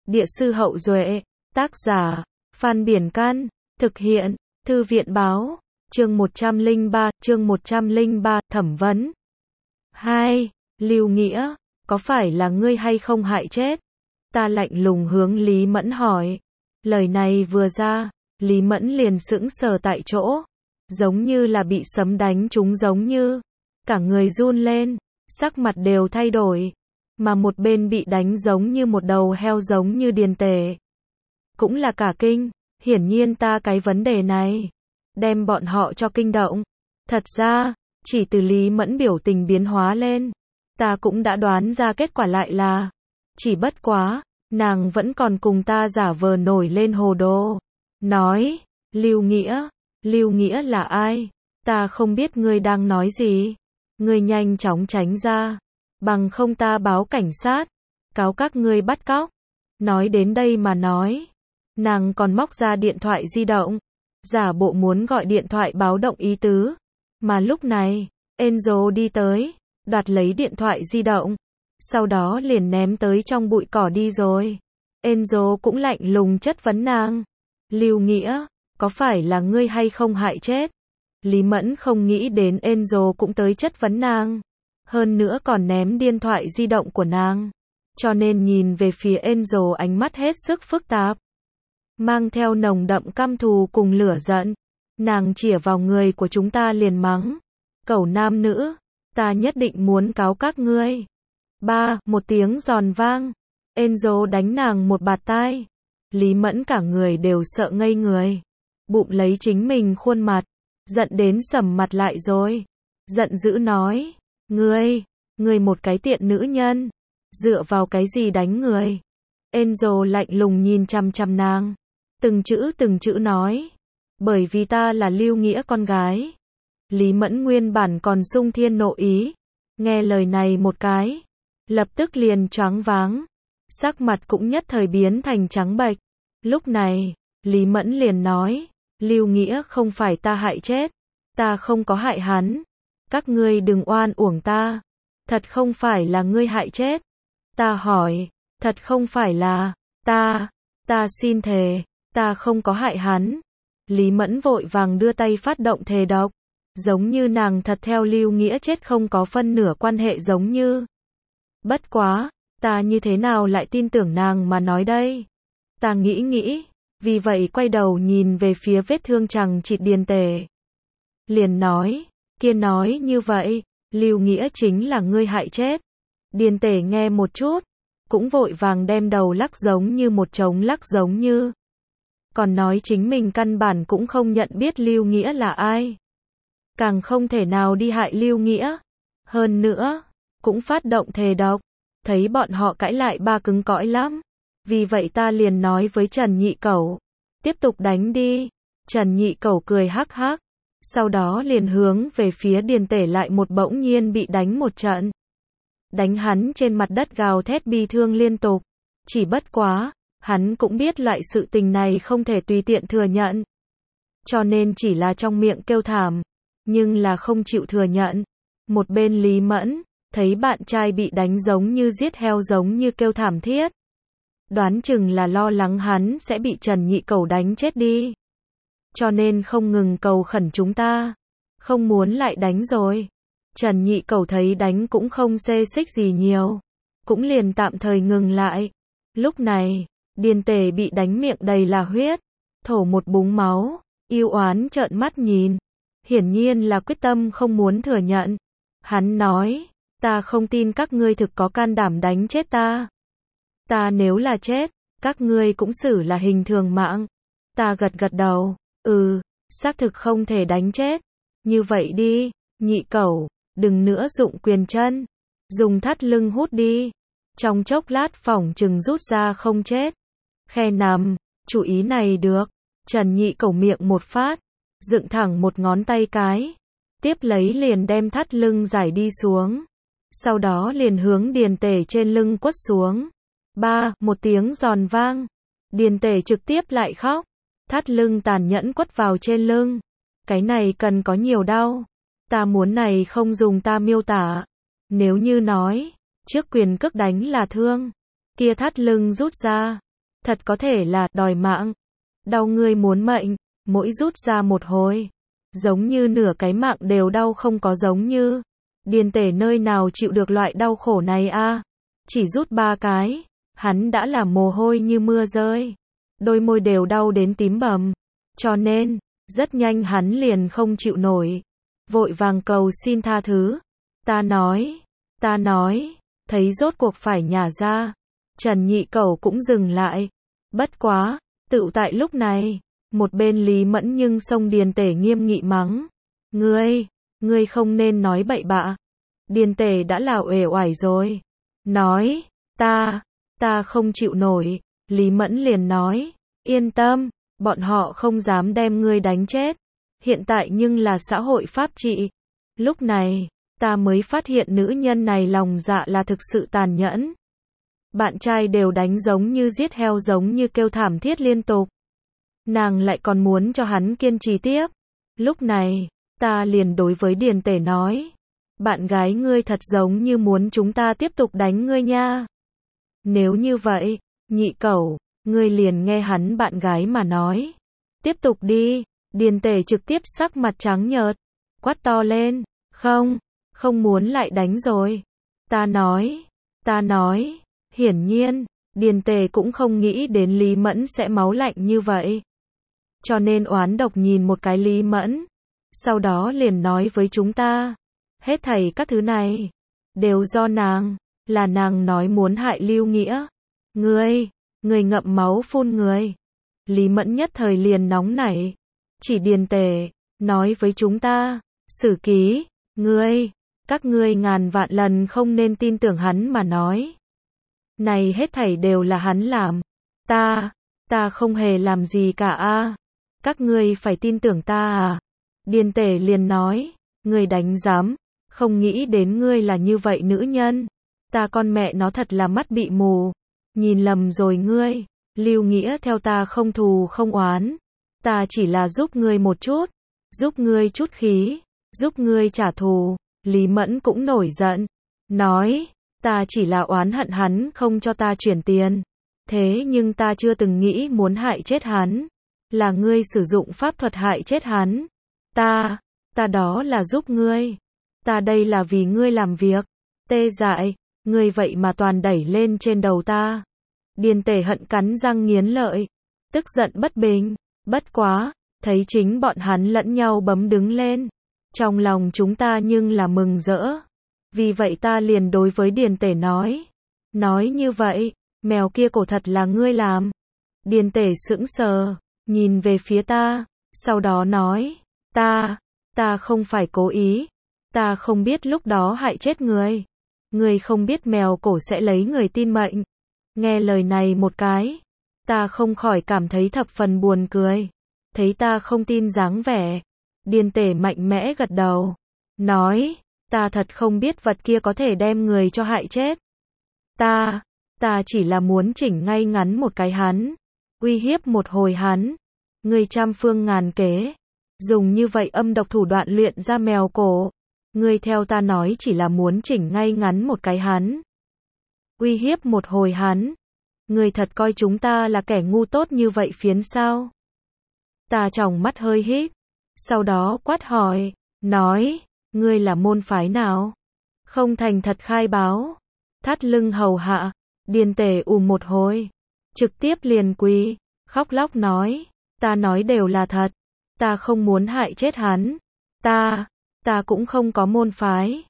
Địa sư Hậu Duệ, tác giả, Phan Biển Can, thực hiện, Thư viện Báo, chương 103, thẩm vấn. 2. Lưu Nghĩa, có phải là ngươi hay không hại chết? Ta lạnh lùng hướng Lý Mẫn hỏi. Lời này vừa ra, Lý Mẫn liền sững sờ tại chỗ, giống như là bị sấm đánh trúng giống như, cả người run lên, sắc mặt đều thay đổi, mà một bên bị đánh giống như một đầu heo giống như Điền Tể. Cũng là cả kinh, hiển nhiên ta cái vấn đề này, đem bọn họ cho kinh động. Thật ra, chỉ từ Lý Mẫn biểu tình biến hóa lên, ta cũng đã đoán ra kết quả lại là, chỉ bất quá, nàng vẫn còn cùng ta giả vờ nổi lên hồ đồ. Nói, Lưu Nghĩa là ai? Ta không biết ngươi đang nói gì. Ngươi nhanh chóng tránh ra, bằng không ta báo cảnh sát, cáo các ngươi bắt cóc. Nói đến đây mà nói, nàng còn móc ra điện thoại di động, giả bộ muốn gọi điện thoại báo động ý tứ. Mà lúc này, Enzo đi tới, đoạt lấy điện thoại di động, sau đó liền ném tới trong bụi cỏ đi rồi. Enzo cũng lạnh lùng chất vấn nàng. Lưu Nghĩa, có phải là ngươi hay không hại chết? Lý Mẫn không nghĩ đến Enzo cũng tới chất vấn nàng, hơn nữa còn ném điện thoại di động của nàng, cho nên nhìn về phía Enzo ánh mắt hết sức phức tạp, mang theo nồng đậm căm thù cùng lửa giận. Nàng chĩa vào người của chúng ta liền mắng, cẩu nam nữ, ta nhất định muốn cáo các ngươi. Một tiếng giòn vang, Enzo đánh nàng một bạt tai. Lý Mẫn cả người đều sợ ngây người, bụng lấy chính mình khuôn mặt, giận đến sầm mặt lại rồi. Giận dữ nói, ngươi một cái tiện nữ nhân, dựa vào cái gì đánh người? Enzo lạnh lùng nhìn chằm chằm nàng, từng chữ nói, bởi vì ta là Lưu Nghĩa con gái. Lý Mẫn nguyên bản còn sung thiên nộ ý, nghe lời này một cái, lập tức liền choáng váng, sắc mặt cũng nhất thời biến thành trắng bệch. Lúc này, Lý Mẫn liền nói, Lưu Nghĩa không phải ta hại chết, ta không có hại hắn, các ngươi đừng oan uổng ta, thật không phải là ngươi hại chết. Ta hỏi, thật không phải là, ta xin thề, ta không có hại hắn. Lý Mẫn vội vàng đưa tay phát động thề độc, giống như nàng thật theo Lưu Nghĩa chết không có phân nửa quan hệ giống như. Bất quá, ta như thế nào lại tin tưởng nàng mà nói đây? Ta nghĩ, vì vậy quay đầu nhìn về phía vết thương chằng chịt Điền Tể. Liền nói, kia nói như vậy, Lưu Nghĩa chính là ngươi hại chết. Điền Tể nghe một chút, cũng vội vàng đem đầu lắc giống như một trống lắc giống như. Còn nói chính mình căn bản cũng không nhận biết Lưu Nghĩa là ai. Càng không thể nào đi hại Lưu Nghĩa. Hơn nữa, cũng phát động thề độc. Thấy bọn họ cãi lại cứng cỏi lắm. Vì vậy ta liền nói với Trần Nhị Cẩu, tiếp tục đánh đi. Trần Nhị Cẩu cười hắc hắc, sau đó liền hướng về phía Điền Tể lại một bỗng nhiên bị đánh một trận. Đánh hắn trên mặt đất gào thét bi thương liên tục. Chỉ bất quá, hắn cũng biết loại sự tình này không thể tùy tiện thừa nhận. Cho nên chỉ là trong miệng kêu thảm, nhưng là không chịu thừa nhận. Một bên Lý Mẫn, thấy bạn trai bị đánh giống như giết heo giống như kêu thảm thiết. Đoán chừng là lo lắng hắn sẽ bị Trần Nhị Cẩu đánh chết đi. Cho nên không ngừng cầu khẩn chúng ta, không muốn lại đánh rồi. Trần Nhị Cẩu thấy đánh cũng không xê xích gì nhiều, cũng liền tạm thời ngừng lại. Lúc này, Điền Tể bị đánh miệng đầy là huyết, thổ một búng máu, yêu oán trợn mắt nhìn, hiển nhiên là quyết tâm không muốn thừa nhận. Hắn nói, ta không tin các ngươi thực có can đảm đánh chết ta. Ta nếu là chết, các ngươi cũng xử là hình thường mạng. Ta gật đầu, xác thực không thể đánh chết. Như vậy đi, Nhị Cẩu, đừng nữa dụng quyền chân, dùng thắt lưng hút đi. Trong chốc lát phỏng chừng rút ra không chết. Khe nằm, chủ ý này được. Trần Nhị Cẩu miệng một phát, dựng thẳng một ngón tay cái, tiếp lấy liền đem thắt lưng giải đi xuống. Sau đó liền hướng Điền Tể trên lưng quất xuống. Một tiếng giòn vang, Điền Tể trực tiếp lại khóc, thắt lưng tàn nhẫn quất vào trên lưng. Cái này cần có nhiều đau. Ta muốn này không dùng ta miêu tả. Nếu như nói, trước quyền cước đánh là thương, kia thắt lưng rút ra, thật có thể là đòi mạng. Đau ngươi muốn mệnh, mỗi rút ra một hồi, giống như nửa cái mạng đều đau không có giống như. Điền Tể nơi nào chịu được loại đau khổ này a? Chỉ rút 3 cái, hắn đã là mồ hôi như mưa rơi. Đôi môi đều đau đến tím bầm. Cho nên, rất nhanh hắn liền không chịu nổi. Vội vàng cầu xin tha thứ. Ta nói, thấy rốt cuộc phải nhả ra. Trần Nhị Cẩu cũng dừng lại. Bất quá, tựu tại lúc này, một bên Lý Mẫn nhưng xông Điền Tể nghiêm nghị mắng. Ngươi không nên nói bậy bạ. Điền Tể đã là uể oải rồi. Nói, ta không chịu nổi. Lý Mẫn liền nói, yên tâm, bọn họ không dám đem ngươi đánh chết. Hiện tại nhưng là xã hội pháp trị. Lúc này, ta mới phát hiện nữ nhân này lòng dạ là thực sự tàn nhẫn. Bạn trai đều đánh giống như giết heo giống như kêu thảm thiết liên tục. Nàng lại còn muốn cho hắn kiên trì tiếp. Lúc này, ta liền đối với Điền Tể nói. Bạn gái ngươi thật giống như muốn chúng ta tiếp tục đánh ngươi nha. Nếu như vậy, Nhị Cẩu, ngươi liền nghe hắn bạn gái mà nói. Tiếp tục đi. Điền Tể trực tiếp sắc mặt trắng nhợt. Quát to lên. Không muốn lại đánh rồi. Ta nói. Hiển nhiên, Điền Tể cũng không nghĩ đến Lý Mẫn sẽ máu lạnh như vậy. Cho nên oán độc nhìn một cái Lý Mẫn. Sau đó liền nói với chúng ta. Hết thảy các thứ này, đều do nàng, là nàng nói muốn hại Lưu Nghĩa. Ngươi ngậm máu phun người. Lý Mẫn nhất thời liền nóng nảy. Chỉ Điền Tể, nói với chúng ta, Sử Ký, các ngươi ngàn vạn lần không nên tin tưởng hắn mà nói. Này hết thảy đều là hắn làm. Ta không hề làm gì cả a. Các ngươi phải tin tưởng ta à. Điền Tể liền nói, ngươi đánh giám, không nghĩ đến ngươi là như vậy nữ nhân. Ta con mẹ nó thật là mắt bị mù. Nhìn lầm rồi ngươi. Lưu Nghĩa theo ta không thù không oán. Ta chỉ là giúp ngươi một chút. Giúp ngươi chút khí. Giúp ngươi trả thù. Lý Mẫn cũng nổi giận. Nói, ta chỉ là oán hận hắn không cho ta chuyển tiền. Thế nhưng ta chưa từng nghĩ muốn hại chết hắn. Là ngươi sử dụng pháp thuật hại chết hắn. Ta đó là giúp ngươi. Ta đây là vì ngươi làm việc. Tê dại, ngươi vậy mà toàn đẩy lên trên đầu ta. Điền Tể hận cắn răng nghiến lợi. Tức giận bất bình. Bất quá, thấy chính bọn hắn lẫn nhau bấm đứng lên. Trong lòng chúng ta nhưng là mừng rỡ. Vì vậy ta liền đối với Điền Tể nói. Nói như vậy, mèo kia cổ thật là ngươi làm. Điền Tể sững sờ, nhìn về phía ta. Sau đó nói, ta không phải cố ý. Ta không biết lúc đó hại chết người. Người không biết mèo cổ sẽ lấy người tin mệnh. Nghe lời này một cái, ta không khỏi cảm thấy thập phần buồn cười. Thấy ta không tin dáng vẻ, Điền Tể mạnh mẽ gật đầu. Nói, ta thật không biết vật kia có thể đem người cho hại chết. Ta chỉ là muốn chỉnh ngay ngắn một cái hắn. Uy hiếp một hồi hắn. Ngươi trăm phương ngàn kế. Dùng như vậy âm độc thủ đoạn luyện ra mèo cổ. Ngươi theo ta nói chỉ là muốn chỉnh ngay ngắn một cái hắn. Uy hiếp một hồi hắn. Ngươi thật coi chúng ta là kẻ ngu tốt như vậy phiến sao? Ta tròng mắt hơi híp. Sau đó quát hỏi. Nói, ngươi là môn phái nào? Không thành thật khai báo. Thắt lưng hầu hạ. Điền Tể một hồi. Trực tiếp liền quỳ. Khóc lóc nói. Ta nói đều là thật. Ta không muốn hại chết hắn. Ta cũng không có môn phái.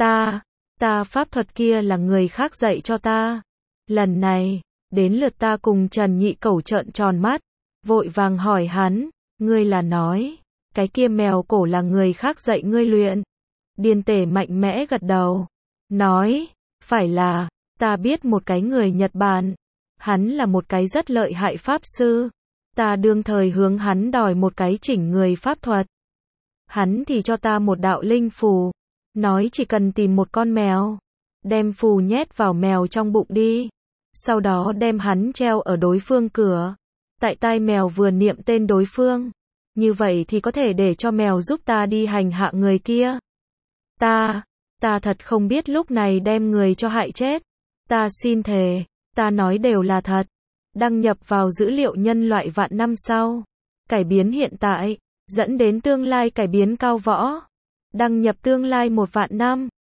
Ta pháp thuật kia là người khác dạy cho ta. Lần này, đến lượt ta cùng Trần Nhị Cẩu trợn tròn mắt. Vội vàng hỏi hắn. Ngươi là nói, cái kia mèo cổ là người khác dạy ngươi luyện. Điền Tể mạnh mẽ gật đầu. Nói, phải là, ta biết một cái người Nhật Bản. Hắn là một cái rất lợi hại pháp sư. Ta đương thời hướng hắn đòi một cái chỉnh người pháp thuật. Hắn thì cho ta một đạo linh phù. Nói chỉ cần tìm một con mèo. Đem phù nhét vào mèo trong bụng đi. Sau đó đem hắn treo ở đối phương cửa. Tại tai mèo vừa niệm tên đối phương. Như vậy thì có thể để cho mèo giúp ta đi hành hạ người kia. Ta thật không biết lúc này đem người cho hại chết. Ta xin thề, ta nói đều là thật. đăng nhập vào dữ liệu nhân loại vạn năm sau, cải biến hiện tại, dẫn đến tương lai cải biến cao võ, đăng nhập tương lai 1 vạn năm.